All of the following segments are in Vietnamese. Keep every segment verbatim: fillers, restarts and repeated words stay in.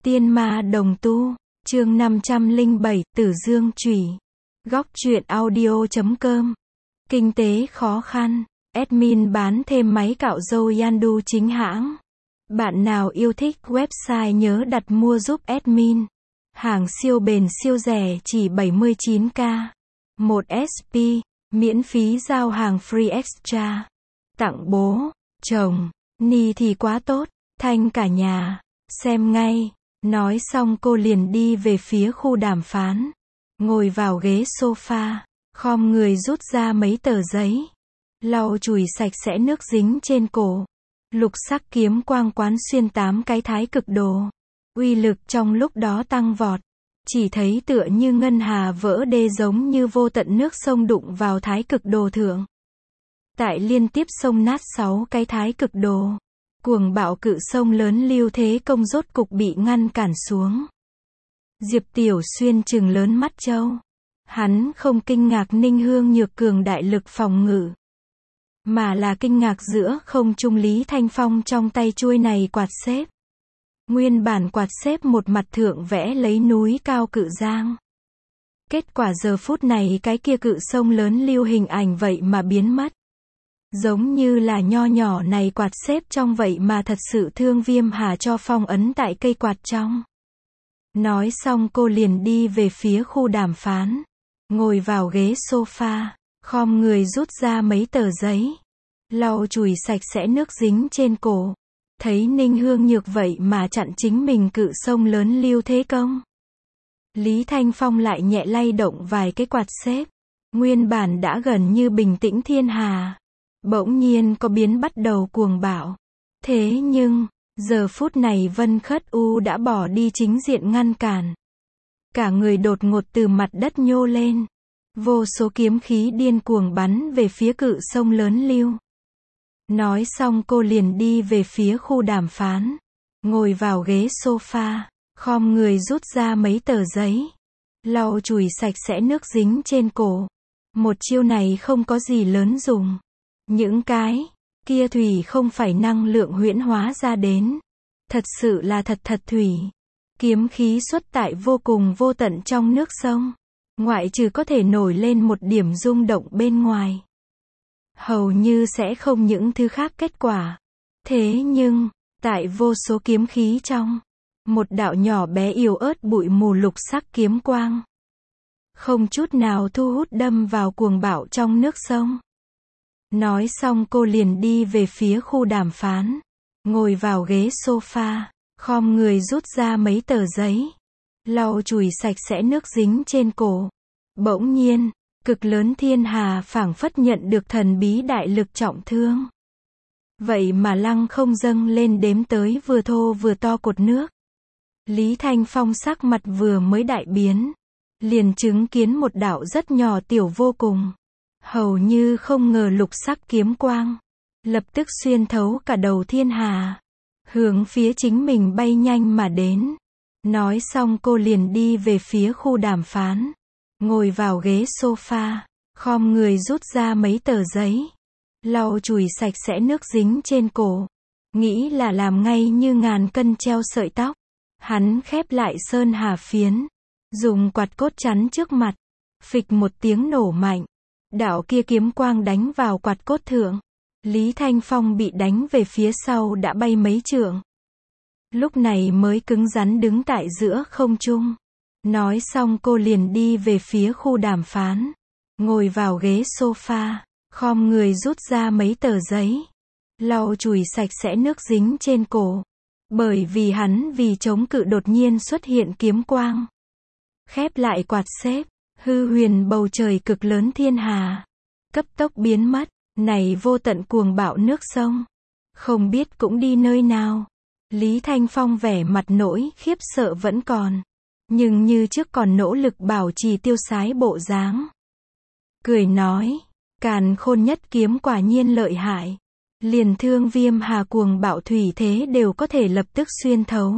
Tiên ma đồng tu, chương năm trăm lẻ bảy, Tử Dương Chủy. Góc truyện audio chấm com. Kinh tế khó khăn, admin bán thêm máy cạo râu Yandu chính hãng. Bạn nào yêu thích website nhớ đặt mua giúp admin. Hàng siêu bền siêu rẻ chỉ bảy mươi chín k. một ét pê, miễn phí giao hàng free extra. Tặng bố, chồng, ni thì quá tốt, thanh cả nhà, xem ngay. Nói xong cô liền đi về phía khu đàm phán. Ngồi vào ghế sofa, khom người rút ra mấy tờ giấy. Lau chùi sạch sẽ nước dính trên cổ. Lục sắc kiếm quang quán xuyên tám cái thái cực đồ. Uy lực trong lúc đó tăng vọt. Chỉ thấy tựa như ngân hà vỡ đê, giống như vô tận nước sông đụng vào thái cực đồ thượng. Tại liên tiếp xông nát sáu cái thái cực đồ. Cuồng bạo cự sông lớn Lưu Thế Công rốt cục bị ngăn cản xuống. Diệp Tiểu Xuyên trừng lớn mắt trâu. Hắn không kinh ngạc Ninh Hương Nhược cường đại lực phòng ngự, mà là kinh ngạc giữa không trung Lý Thanh Phong trong tay chuôi này quạt xếp. Nguyên bản quạt xếp một mặt thượng vẽ lấy núi cao cự giang. Kết quả giờ phút này cái kia cự sông lớn lưu hình ảnh vậy mà biến mất. Giống như là nho nhỏ này quạt xếp trong vậy mà thật sự Thương Viêm Hà cho phong ấn tại cây quạt trong. Nói xong cô liền đi về phía khu đàm phán. Ngồi vào ghế sofa, khom người rút ra mấy tờ giấy. Lau chùi sạch sẽ nước dính trên cổ. Thấy Ninh Hương Nhược vậy mà chặn chính mình cự sông lớn Lưu Thế Công. Lý Thanh Phong lại nhẹ lay động vài cái quạt xếp. Nguyên bản đã gần như bình tĩnh thiên hà, bỗng nhiên có biến bắt đầu cuồng bạo. Thế nhưng, giờ phút này Vân Khất U đã bỏ đi chính diện ngăn cản. Cả người đột ngột từ mặt đất nhô lên. Vô số kiếm khí điên cuồng bắn về phía cự sông lớn Lưu. Nói xong cô liền đi về phía khu đàm phán. Ngồi vào ghế sofa, khom người rút ra mấy tờ giấy. Lau chùi sạch sẽ nước dính trên cổ. Một chiêu này không có gì lớn dùng. Những cái kia thủy không phải năng lượng huyễn hóa ra đến. Thật sự là thật thật thủy. Kiếm khí xuất tại vô cùng vô tận trong nước sông. Ngoại trừ có thể nổi lên một điểm rung động bên ngoài, hầu như sẽ không những thứ khác kết quả. Thế nhưng, tại vô số kiếm khí trong, một đạo nhỏ bé yếu ớt bụi mù lục sắc kiếm quang, không chút nào thu hút đâm vào cuồng bạo trong nước sông. Nói xong cô liền đi về phía khu đàm phán. Ngồi vào ghế sofa, khom người rút ra mấy tờ giấy. Lau chùi sạch sẽ nước dính trên cổ. Bỗng nhiên, cực lớn thiên hà phảng phất nhận được thần bí đại lực trọng thương. Vậy mà lăng không dâng lên đếm tới vừa thô vừa to cột nước. Lý Thanh Phong sắc mặt vừa mới đại biến, liền chứng kiến một đạo rất nhỏ tiểu vô cùng, hầu như không ngờ lục sắc kiếm quang, lập tức xuyên thấu cả đầu thiên hà, hướng phía chính mình bay nhanh mà đến. Nói xong cô liền đi về phía khu đàm phán. Ngồi vào ghế sofa, khom người rút ra mấy tờ giấy. Lau chùi sạch sẽ nước dính trên cổ. Nghĩ là làm ngay như ngàn cân treo sợi tóc. Hắn khép lại sơn hà phiến, dùng quạt cốt chắn trước mặt. Phịch một tiếng nổ mạnh. Đạo kia kiếm quang đánh vào quạt cốt thượng. Lý Thanh Phong bị đánh về phía sau đã bay mấy trượng. Lúc này mới cứng rắn đứng tại giữa không trung. Nói xong cô liền đi về phía khu đàm phán. Ngồi vào ghế sofa, khom người rút ra mấy tờ giấy. Lau chùi sạch sẽ nước dính trên cổ. Bởi vì hắn vì chống cự đột nhiên xuất hiện kiếm quang. Khép lại quạt xếp, hư huyền bầu trời cực lớn thiên hà. Cấp tốc biến mất, này vô tận cuồng bạo nước sông. Không biết cũng đi nơi nào. Lý Thanh Phong vẻ mặt nỗi khiếp sợ vẫn còn. Nhưng như trước còn nỗ lực bảo trì tiêu sái bộ dáng. Cười nói, Càn Khôn nhất kiếm quả nhiên lợi hại. Liền Thương Viêm Hà cuồng bạo thủy thế đều có thể lập tức xuyên thấu.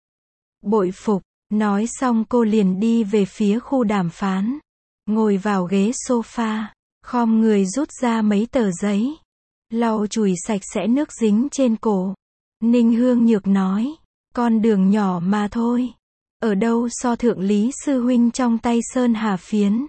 Bội phục. Nói xong cô liền đi về phía khu đàm phán. Ngồi vào ghế sofa, khom người rút ra mấy tờ giấy. Lau chùi sạch sẽ nước dính trên cổ. Ninh Hương Nhược nói, Con đường nhỏ mà thôi. Ở đâu so thượng Lý sư huynh trong tay Sơn Hà phiến.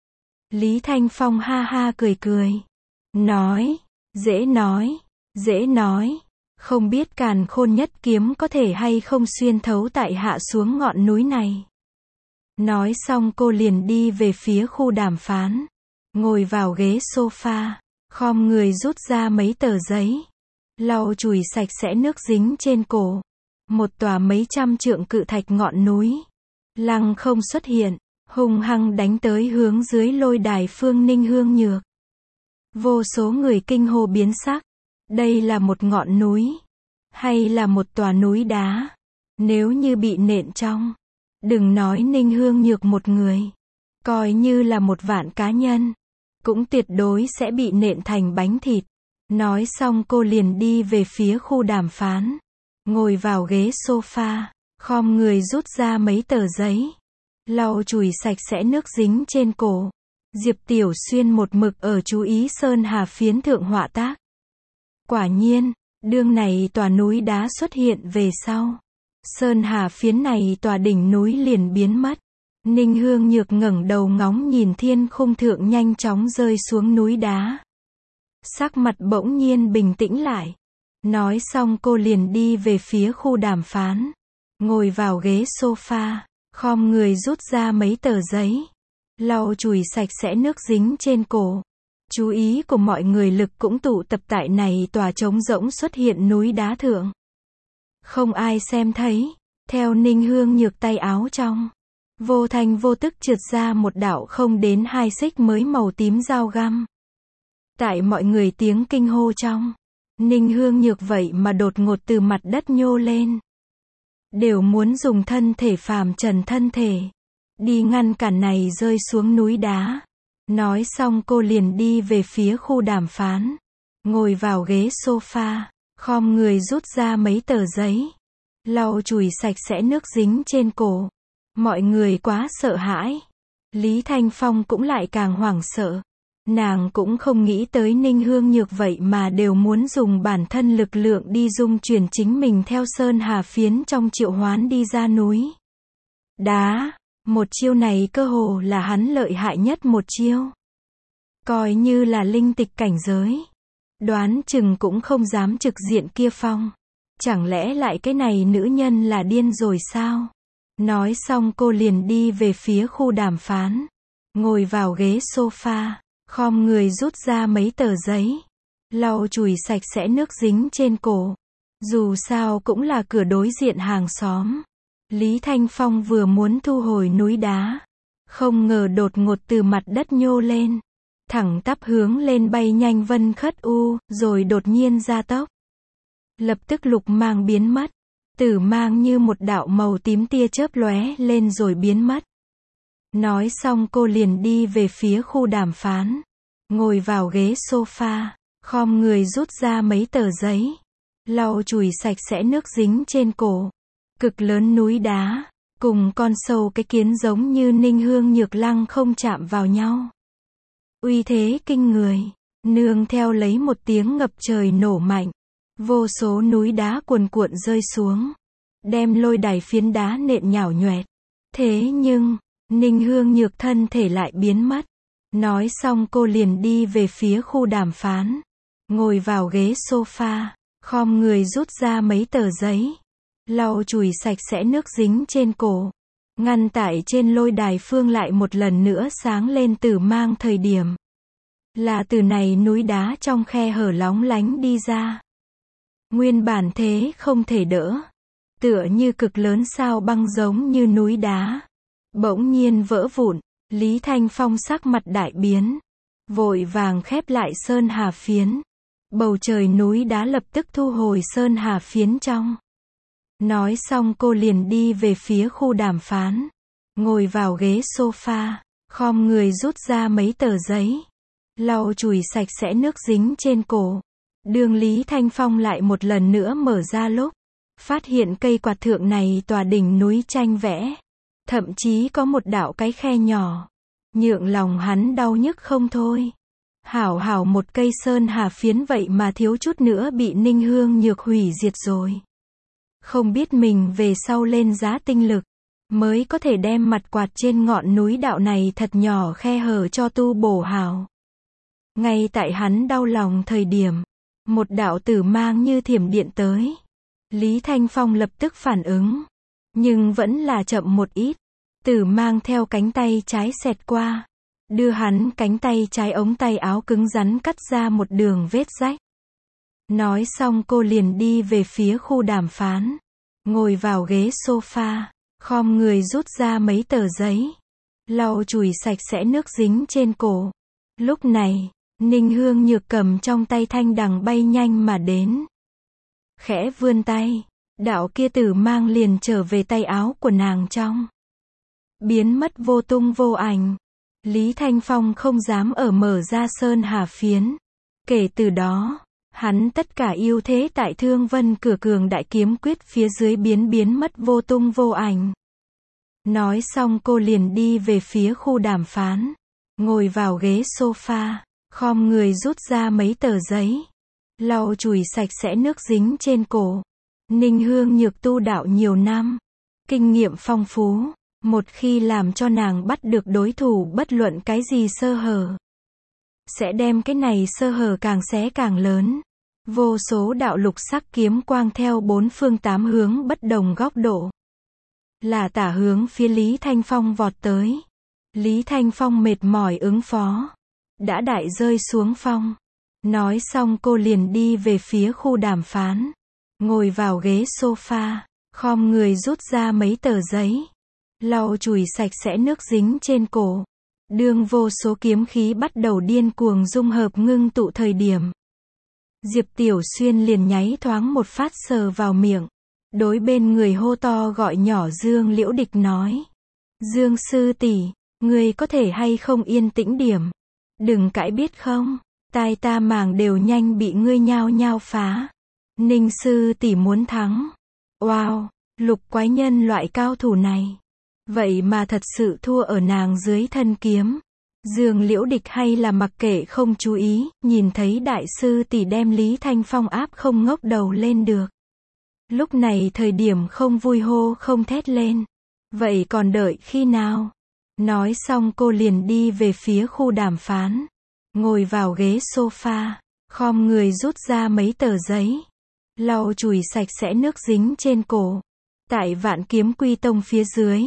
Lý Thanh Phong ha ha cười cười. Nói, dễ nói, dễ nói. Không biết Càn Khôn Nhất kiếm có thể hay không xuyên thấu tại hạ xuống ngọn núi này. Nói xong cô liền đi về phía khu đàm phán. Ngồi vào ghế sofa, khom người rút ra mấy tờ giấy. Lau chùi sạch sẽ nước dính trên cổ. Một tòa mấy trăm trượng cự thạch ngọn núi. Lăng không xuất hiện, hung hăng đánh tới hướng dưới lôi đài Phương Ninh Hương Nhược. Vô số người kinh hô biến sắc. Đây là một ngọn núi, hay là một tòa núi đá? Nếu như bị nện trong, đừng nói Ninh Hương Nhược một người, coi như là một vạn cá nhân, cũng tuyệt đối sẽ bị nện thành bánh thịt. Nói xong cô liền đi về phía khu đàm phán. Ngồi vào ghế sofa, khom người rút ra mấy tờ giấy. Lau chùi sạch sẽ nước dính trên cổ. Diệp Tiểu Xuyên một mực ở chú ý Sơn Hà phiến thượng họa tác. Quả nhiên, đương này tòa núi đá xuất hiện về sau. Sơn Hà phiến này tòa đỉnh núi liền biến mất. Ninh Hương Nhược ngẩng đầu ngóng nhìn thiên khung thượng nhanh chóng rơi xuống núi đá. Sắc mặt bỗng nhiên bình tĩnh lại. Nói xong cô liền đi về phía khu đàm phán. Ngồi vào ghế sofa, khom người rút ra mấy tờ giấy. Lau chùi sạch sẽ nước dính trên cổ. Chú ý của mọi người lực cũng tụ tập tại này tòa trống rỗng xuất hiện núi đá thượng. Không ai xem thấy. Theo Ninh Hương Nhược tay áo trong, vô thanh vô tức trượt ra một đạo không đến hai xích mới màu tím dao găm. Tại mọi người tiếng kinh hô trong, Ninh Hương Nhược vậy mà đột ngột từ mặt đất nhô lên. Đều muốn dùng thân thể phàm trần thân thể đi ngăn cản này rơi xuống núi đá. Nói xong cô liền đi về phía khu đàm phán. Ngồi vào ghế sofa, khom người rút ra mấy tờ giấy. Lau chùi sạch sẽ nước dính trên cổ. Mọi người quá sợ hãi. Lý Thanh Phong cũng lại càng hoảng sợ. Nàng cũng không nghĩ tới Ninh Hương Nhược vậy mà đều muốn dùng bản thân lực lượng đi dung chuyển chính mình theo Sơn Hà phiến trong triệu hoán đi ra núi đá. Một chiêu này cơ hồ là hắn lợi hại nhất một chiêu. Coi như là linh tịch cảnh giới, đoán chừng cũng không dám trực diện kia phong. Chẳng lẽ lại cái này nữ nhân là điên rồi sao? Nói xong cô liền đi về phía khu đàm phán. Ngồi vào ghế sofa, khom người rút ra mấy tờ giấy. Lau chùi sạch sẽ nước dính trên cổ. Dù sao cũng là cửa đối diện hàng xóm. Lý Thanh Phong vừa muốn thu hồi núi đá, không ngờ đột ngột từ mặt đất nhô lên, thẳng tắp hướng lên bay nhanh vân khất u, rồi đột nhiên gia tốc. Lập tức lục mang biến mất, tử mang như một đạo màu tím tia chớp lóe lên rồi biến mất. Nói xong cô liền đi về phía khu đàm phán, ngồi vào ghế sofa, khom người rút ra mấy tờ giấy, lau chùi sạch sẽ nước dính trên cổ. Cực lớn núi đá, cùng con sâu cái kiến giống như Ninh Hương Nhược lăng không chạm vào nhau. Uy thế kinh người, nương theo lấy một tiếng ngập trời nổ mạnh. Vô số núi đá cuồn cuộn rơi xuống, đem lôi đài phiến đá nện nhào nhoẹt. Thế nhưng, Ninh Hương Nhược thân thể lại biến mất. Nói xong cô liền đi về phía khu đàm phán. Ngồi vào ghế sofa, khom người rút ra mấy tờ giấy. Lau chùi sạch sẽ nước dính trên cổ. Ngăn tại trên lôi đài phương lại một lần nữa sáng lên tử mang thời điểm. Là từ này núi đá trong khe hở lóng lánh đi ra. Nguyên bản thế không thể đỡ. Tựa như cực lớn sao băng giống như núi đá. Bỗng nhiên vỡ vụn. Lý Thanh Phong sắc mặt đại biến. Vội vàng khép lại Sơn Hà phiến. Bầu trời núi đá lập tức thu hồi Sơn Hà phiến trong. Nói xong cô liền đi về phía khu đàm phán. Ngồi vào ghế sofa, khom người rút ra mấy tờ giấy. Lau chùi sạch sẽ nước dính trên cổ. Đường Lý Thanh Phong lại một lần nữa mở ra lúc. Phát hiện cây quạt thượng này tòa đỉnh núi tranh vẽ. Thậm chí có một đạo cái khe nhỏ. Nhượng lòng hắn đau nhức không thôi. Hảo hảo một cây Sơn Hà phiến vậy mà thiếu chút nữa bị Ninh Hương Nhược hủy diệt rồi. Không biết mình về sau lên giá tinh lực, mới có thể đem mặt quạt trên ngọn núi đạo này thật nhỏ khe hở cho tu bổ hảo. Ngay tại hắn đau lòng thời điểm, một đạo tử mang như thiểm điện tới. Lý Thanh Phong lập tức phản ứng, nhưng vẫn là chậm một ít. Tử mang theo cánh tay trái xẹt qua, đưa hắn cánh tay trái ống tay áo cứng rắn cắt ra một đường vết rách. Nói xong cô liền đi về phía khu đàm phán, ngồi vào ghế sofa, khom người rút ra mấy tờ giấy, lau chùi sạch sẽ nước dính trên cổ. Lúc này, Ninh Hương Nhược cầm trong tay thanh đằng bay nhanh mà đến. Khẽ vươn tay, đạo kia tử mang liền trở về tay áo của nàng trong. Biến mất vô tung vô ảnh. Lý Thanh Phong không dám ở mở ra sơn hà phiến. Kể từ đó, hắn tất cả ưu thế tại Thương Vân Cửa Cường Đại Kiếm Quyết phía dưới biến biến mất vô tung vô ảnh. Nói xong cô liền đi về phía khu đàm phán, ngồi vào ghế sofa, khom người rút ra mấy tờ giấy, lau chùi sạch sẽ nước dính trên cổ. Ninh Hương Nhược tu đạo nhiều năm, kinh nghiệm phong phú, một khi làm cho nàng bắt được đối thủ bất luận cái gì sơ hở, sẽ đem cái này sơ hở càng xé càng lớn. Vô số đạo lục sắc kiếm quang theo bốn phương tám hướng bất đồng góc độ, là tả hướng phía Lý Thanh Phong vọt tới. Lý Thanh Phong mệt mỏi ứng phó, đã đại rơi xuống phong. Nói xong cô liền đi về phía khu đàm phán, ngồi vào ghế sofa, khom người rút ra mấy tờ giấy, lau chùi sạch sẽ nước dính trên cổ. Đương vô số kiếm khí bắt đầu điên cuồng dung hợp ngưng tụ thời điểm, Diệp Tiểu Xuyên liền nháy thoáng một phát sờ vào miệng, đối bên người hô to gọi nhỏ Dương Liễu Địch nói: Dương sư tỷ, ngươi có thể hay không yên tĩnh điểm, đừng cãi biết không, tai ta màng đều nhanh bị ngươi nhao nhao phá. Ninh sư tỷ muốn thắng. Wow, lục quái nhân loại cao thủ này, vậy mà thật sự thua ở nàng dưới thân kiếm. Dương Liễu Địch hay là mặc kệ không chú ý, nhìn thấy đại sư tỷ đem Lý Thanh Phong áp không ngóc đầu lên được. Lúc này thời điểm không vui hô không thét lên. Vậy còn đợi khi nào? Nói xong cô liền đi về phía khu đàm phán, ngồi vào ghế sofa, khom người rút ra mấy tờ giấy, lau chùi sạch sẽ nước dính trên cổ. Tại Vạn Kiếm Quy Tông phía dưới,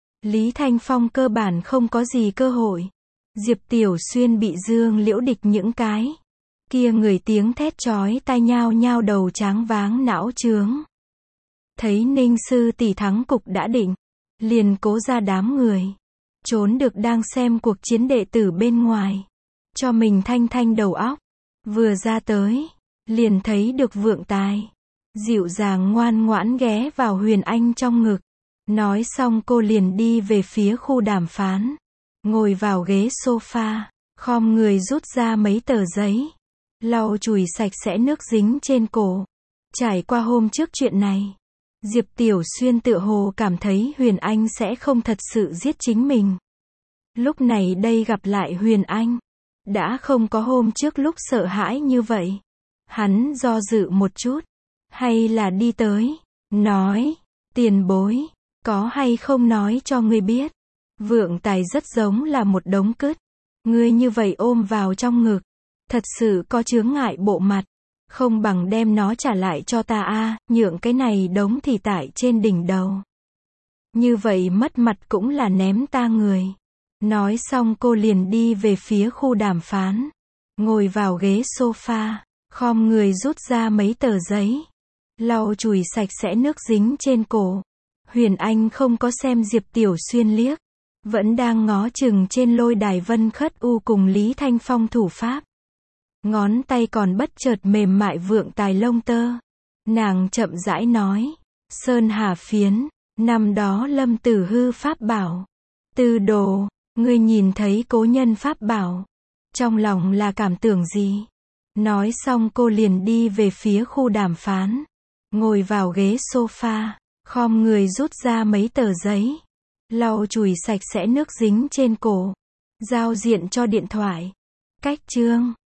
Lý Thanh Phong cơ bản không có gì cơ hội. Diệp Tiểu Xuyên bị Dương Liễu Địch những cái kia người tiếng thét chói tai nhao nhao đầu tráng váng não trướng. Thấy Ninh sư tỷ thắng cục đã định, liền cố ra đám người, trốn được đang xem cuộc chiến đệ tử bên ngoài, cho mình thanh thanh đầu óc. Vừa ra tới, liền thấy được Vượng Tài, dịu dàng ngoan ngoãn ghé vào Huyền Anh trong ngực. Nói xong cô liền đi về phía khu đàm phán, ngồi vào ghế sofa, khom người rút ra mấy tờ giấy, lau chùi sạch sẽ nước dính trên cổ. Trải qua hôm trước chuyện này, Diệp Tiểu Xuyên tựa hồ cảm thấy Huyền Anh sẽ không thật sự giết chính mình. Lúc này đây gặp lại Huyền Anh, đã không có hôm trước lúc sợ hãi như vậy. Hắn do dự một chút, hay là đi tới, nói: Tiền bối, có hay không nói cho ngươi biết, Vượng Tài rất giống là một đống cứt. Ngươi như vậy ôm vào trong ngực, thật sự có chướng ngại bộ mặt. Không bằng đem nó trả lại cho ta a, nhượng cái này đống thì tại trên đỉnh đầu. Như vậy mất mặt cũng là ném ta người. Nói xong cô liền đi về phía khu đàm phán, ngồi vào ghế sofa, khom người rút ra mấy tờ giấy, lau chùi sạch sẽ nước dính trên cổ. Huyền Anh không có xem Diệp Tiểu Xuyên liếc, vẫn đang ngó chừng trên lôi đài Vân Khất U cùng Lý Thanh Phong thủ pháp. Ngón tay còn bất chợt mềm mại Vượng Tài lông tơ. Nàng chậm rãi nói: Sơn Hà phiến, năm đó Lâm Tử hư pháp bảo. Tư đồ, ngươi nhìn thấy cố nhân pháp bảo, trong lòng là cảm tưởng gì? Nói xong cô liền đi về phía khu đàm phán, ngồi vào ghế sofa, khom người rút ra mấy tờ giấy, lau chùi sạch sẽ nước dính trên cổ. Giao diện cho điện thoại. Cách chương